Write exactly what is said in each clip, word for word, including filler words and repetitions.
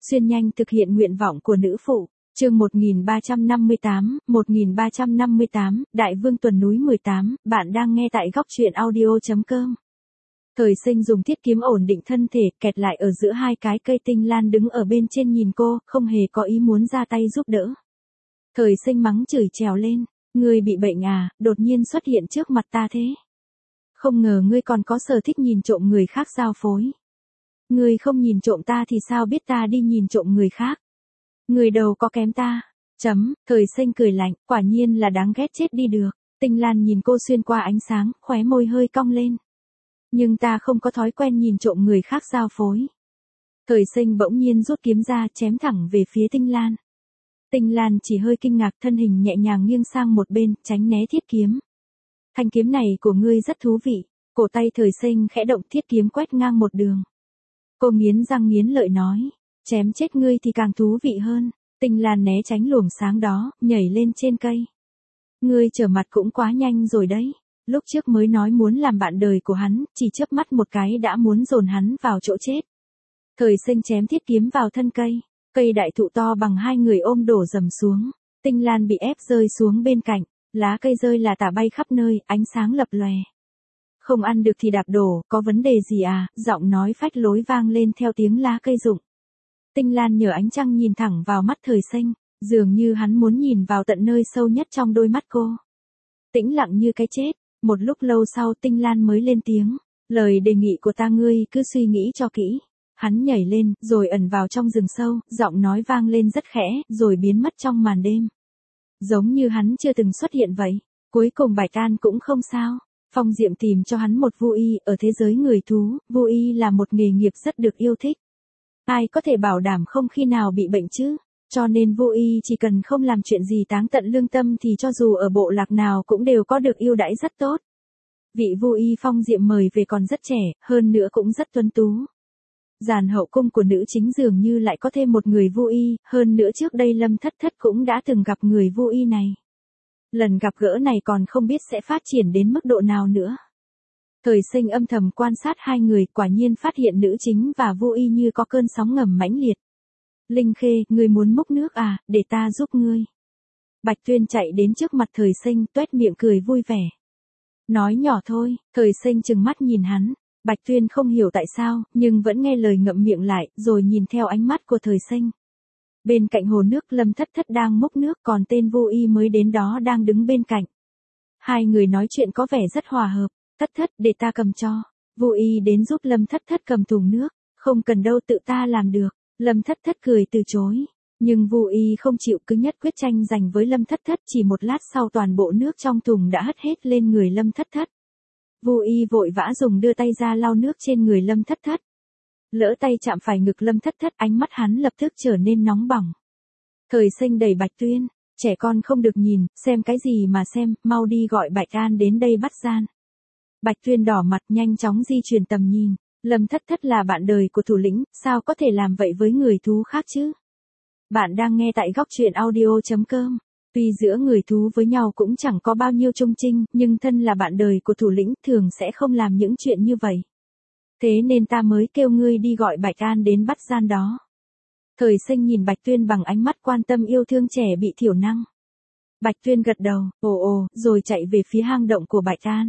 xuyên nhanh thực hiện nguyện vọng của nữ phụ. Chương một nghìn ba trăm năm mươi tám, một nghìn ba trăm năm mươi tám, Đại Vương Tuần Núi mười tám, bạn đang nghe tại góc truyện audio chấm com. Thời Sinh dùng thiết kiếm ổn định thân thể, kẹt lại ở giữa hai cái cây Tinh Lan đứng ở bên trên nhìn cô, không hề có ý muốn ra tay giúp đỡ. Thời Sinh mắng chửi trèo lên, ngươi bị bệnh à, đột nhiên xuất hiện trước mặt ta thế. Không ngờ ngươi còn có sở thích nhìn trộm người khác giao phối. Ngươi không nhìn trộm ta thì sao biết ta đi nhìn trộm người khác. Người đầu có kém ta. Chấm, Thời Sinh cười lạnh, quả nhiên là đáng ghét chết đi được. Tinh Lan nhìn cô xuyên qua ánh sáng, khóe môi hơi cong lên. Nhưng ta không có thói quen nhìn trộm người khác giao phối. Thời Sinh bỗng nhiên rút kiếm ra chém thẳng về phía Tinh Lan. Tinh Lan chỉ hơi kinh ngạc, thân hình nhẹ nhàng nghiêng sang một bên, tránh né thiết kiếm. Thanh kiếm này của ngươi rất thú vị. Cổ tay Thời Sinh khẽ động, thiết kiếm quét ngang một đường. Cô nghiến răng nghiến lợi nói. Chém chết ngươi thì càng thú vị hơn. Tinh Lan né tránh luồng sáng đó, nhảy lên trên cây. Ngươi trở mặt cũng quá nhanh rồi đấy. Lúc trước mới nói muốn làm bạn đời của hắn, chỉ chớp mắt một cái đã muốn dồn hắn vào chỗ chết. Thời Sinh chém thiết kiếm vào thân cây. Cây đại thụ to bằng hai người ôm đổ rầm xuống. Tinh Lan bị ép rơi xuống bên cạnh. Lá cây rơi là tả bay khắp nơi, ánh sáng lập lòe. Không ăn được thì đạp đổ, có vấn đề gì à? Giọng nói phách lối vang lên theo tiếng lá cây rụng. Tinh Lan nhờ ánh trăng nhìn thẳng vào mắt Thời Sinh, dường như hắn muốn nhìn vào tận nơi sâu nhất trong đôi mắt cô. Tĩnh lặng như cái chết, một lúc lâu sau Tinh Lan mới lên tiếng, lời đề nghị của ta ngươi cứ suy nghĩ cho kỹ. Hắn nhảy lên, rồi ẩn vào trong rừng sâu, giọng nói vang lên rất khẽ, rồi biến mất trong màn đêm. Giống như hắn chưa từng xuất hiện vậy. Cuối cùng Bạch An cũng không sao. Phong Diệm tìm cho hắn một vu y, ở thế giới người thú, vu y là một nghề nghiệp rất được yêu thích. Ai có thể bảo đảm không khi nào bị bệnh chứ? Cho nên vu y chỉ cần không làm chuyện gì táng tận lương tâm thì cho dù ở bộ lạc nào cũng đều có được ưu đãi rất tốt. Vị vu y Phong Diệm mời về còn rất trẻ, hơn nữa cũng rất tuấn tú. Giàn hậu cung của nữ chính dường như lại có thêm một người vu y, hơn nữa trước đây Lâm Thất Thất cũng đã từng gặp người vu y này. Lần gặp gỡ này còn không biết sẽ phát triển đến mức độ nào nữa. Thời Sinh âm thầm quan sát hai người, quả nhiên phát hiện nữ chính và vu y như có cơn sóng ngầm mãnh liệt. Linh Khê, ngươi muốn múc nước à, để ta giúp ngươi. Bạch Tuyên chạy đến trước mặt Thời Sinh, tuét miệng cười vui vẻ. Nói nhỏ thôi, Thời Sinh trừng mắt nhìn hắn. Bạch Tuyên không hiểu tại sao, nhưng vẫn nghe lời ngậm miệng lại, rồi nhìn theo ánh mắt của Thời Sinh. Bên cạnh hồ nước Lâm Thất Thất đang múc nước, còn tên vu y mới đến đó đang đứng bên cạnh. Hai người nói chuyện có vẻ rất hòa hợp. Thất Thất, để ta cầm cho. Vu y đến giúp Lâm Thất Thất cầm thùng nước. Không cần đâu, tự ta làm được. Lâm Thất Thất cười từ chối. Nhưng vu y không chịu, cứ nhất quyết tranh giành với Lâm Thất Thất. Chỉ một lát sau toàn bộ nước trong thùng đã hất hết lên người Lâm Thất Thất. Vu y vội vã dùng đưa tay ra lau nước trên người Lâm Thất Thất. Lỡ tay chạm phải ngực Lâm Thất Thất, ánh mắt hắn lập tức trở nên nóng bỏng. Thời Sinh đẩy Bạch Tuyên, trẻ con không được nhìn, xem cái gì mà xem, mau đi gọi Bạch An đến đây bắt gian. Bạch Tuyên đỏ mặt nhanh chóng di chuyển tầm nhìn, Lâm Thất Thất là bạn đời của thủ lĩnh, sao có thể làm vậy với người thú khác chứ? Bạn đang nghe tại góc truyện audio chấm com. Tuy giữa người thú với nhau cũng chẳng có bao nhiêu trung trinh, nhưng thân là bạn đời của thủ lĩnh thường sẽ không làm những chuyện như vậy. Thế nên ta mới kêu ngươi đi gọi Bạch An đến bắt gian đó. Thời Sinh nhìn Bạch Tuyên bằng ánh mắt quan tâm yêu thương trẻ bị thiểu năng. Bạch Tuyên gật đầu, ồ ồ, rồi chạy về phía hang động của Bạch An.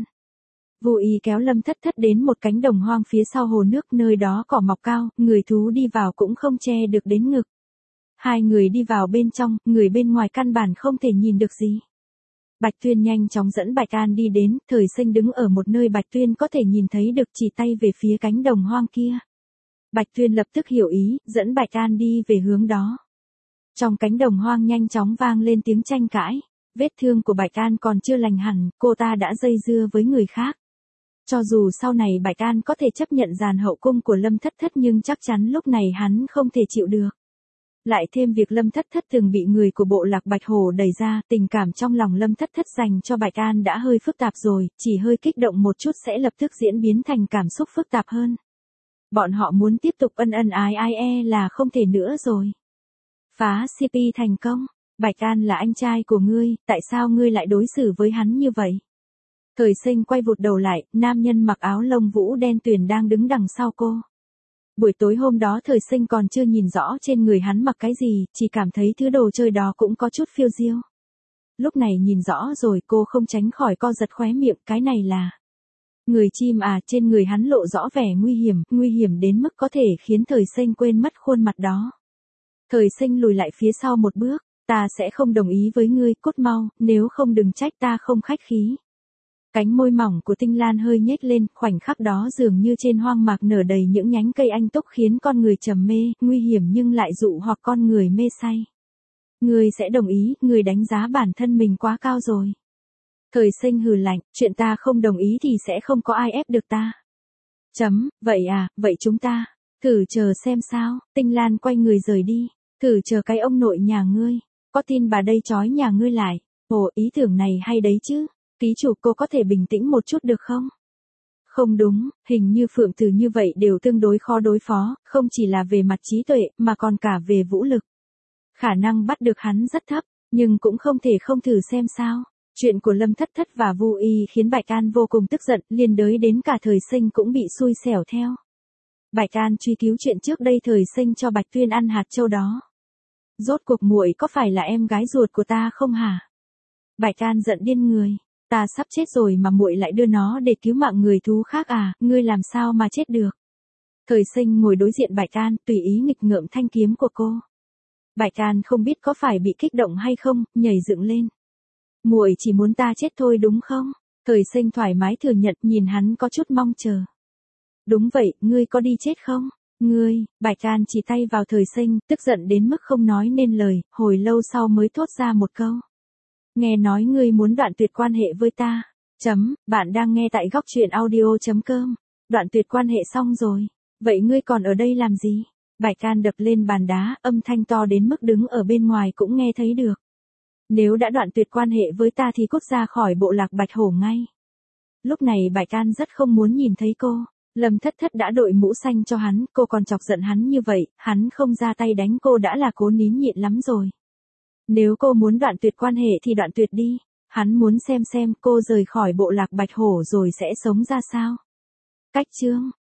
Vu y kéo Lâm Thất Thất đến một cánh đồng hoang phía sau hồ nước, nơi đó cỏ mọc cao, người thú đi vào cũng không che được đến ngực. Hai người đi vào bên trong, người bên ngoài căn bản không thể nhìn được gì. Bạch Tuyên nhanh chóng dẫn Bạch An đi đến, Thời Sinh đứng ở một nơi Bạch Tuyên có thể nhìn thấy được, chỉ tay về phía cánh đồng hoang kia. Bạch Tuyên lập tức hiểu ý, dẫn Bạch An đi về hướng đó. Trong cánh đồng hoang nhanh chóng vang lên tiếng tranh cãi. Vết thương của Bạch An còn chưa lành hẳn, cô ta đã dây dưa với người khác. Cho dù sau này Bạch An có thể chấp nhận giàn hậu cung của Lâm Thất Thất, nhưng chắc chắn lúc này hắn không thể chịu được. Lại thêm việc Lâm Thất Thất từng bị người của bộ lạc Bạch Hổ đẩy ra, tình cảm trong lòng Lâm Thất Thất dành cho Bạch An đã hơi phức tạp rồi, chỉ hơi kích động một chút sẽ lập tức diễn biến thành cảm xúc phức tạp hơn. Bọn họ muốn tiếp tục ân ân ái ái e là không thể nữa rồi. Phá xê pê thành công. Bạch An là anh trai của ngươi, tại sao ngươi lại đối xử với hắn như vậy? Thời Sinh quay vụt đầu lại, nam nhân mặc áo lông vũ đen tuyền đang đứng đằng sau cô. Buổi tối hôm đó Thời Sinh còn chưa nhìn rõ trên người hắn mặc cái gì, chỉ cảm thấy thứ đồ chơi đó cũng có chút phiêu diêu. Lúc này nhìn rõ rồi cô không tránh khỏi co giật khóe miệng, cái này là người chim à, trên người hắn lộ rõ vẻ nguy hiểm, nguy hiểm đến mức có thể khiến Thời Sinh quên mất khuôn mặt đó. Thời Sinh lùi lại phía sau một bước, ta sẽ không đồng ý với ngươi, cút mau, nếu không đừng trách ta không khách khí. Cánh môi mỏng của Tinh Lan hơi nhếch lên, khoảnh khắc đó dường như trên hoang mạc nở đầy những nhánh cây anh túc khiến con người trầm mê, nguy hiểm nhưng lại dụ hoặc con người mê say. Ngươi sẽ đồng ý, ngươi đánh giá bản thân mình quá cao rồi. Thời Sinh hừ lạnh, chuyện ta không đồng ý thì sẽ không có ai ép được ta. Chấm, vậy à, vậy chúng ta, thử chờ xem sao. Tinh Lan quay người rời đi, thử chờ cái ông nội nhà ngươi, có tin bà đây trói nhà ngươi lại. Ồ, ý tưởng này hay đấy chứ. Ký chủ, cô có thể bình tĩnh một chút được không? Không đúng, hình như Phượng Từ như vậy đều tương đối khó đối phó, không chỉ là về mặt trí tuệ, mà còn cả về vũ lực. Khả năng bắt được hắn rất thấp, nhưng cũng không thể không thử xem sao. Chuyện của Lâm Thất Thất và Vu Y khiến Bạch An vô cùng tức giận, liên đới đến cả Thời Sinh cũng bị xui xẻo theo. Bạch An truy cứu chuyện trước đây Thời Sinh cho Bạch Tuyên ăn hạt châu đó. Rốt cuộc muội có phải là em gái ruột của ta không hả? Bạch An giận điên người. Ta sắp chết rồi mà muội lại đưa nó để cứu mạng người thú khác à, ngươi làm sao mà chết được? Thời Sinh ngồi đối diện Bạch An, tùy ý nghịch ngợm thanh kiếm của cô. Bạch An không biết có phải bị kích động hay không, nhảy dựng lên. Muội chỉ muốn ta chết thôi đúng không? Thời Sinh thoải mái thừa nhận, nhìn hắn có chút mong chờ. Đúng vậy, ngươi có đi chết không? Ngươi, Bạch An chỉ tay vào Thời Sinh, tức giận đến mức không nói nên lời, hồi lâu sau mới thốt ra một câu. Nghe nói ngươi muốn đoạn tuyệt quan hệ với ta. Chấm, bạn đang nghe tại góc truyện audio.com. Đoạn tuyệt quan hệ xong rồi. Vậy ngươi còn ở đây làm gì? Bạch An đập lên bàn đá, âm thanh to đến mức đứng ở bên ngoài cũng nghe thấy được. Nếu đã đoạn tuyệt quan hệ với ta thì cút ra khỏi bộ lạc Bạch Hổ ngay. Lúc này Bạch An rất không muốn nhìn thấy cô. Lâm Thất Thất đã đội mũ xanh cho hắn, cô còn chọc giận hắn như vậy, hắn không ra tay đánh cô đã là cố nín nhịn lắm rồi. Nếu cô muốn đoạn tuyệt quan hệ thì đoạn tuyệt đi. Hắn muốn xem xem cô rời khỏi bộ lạc Bạch Hổ rồi sẽ sống ra sao. Cách chương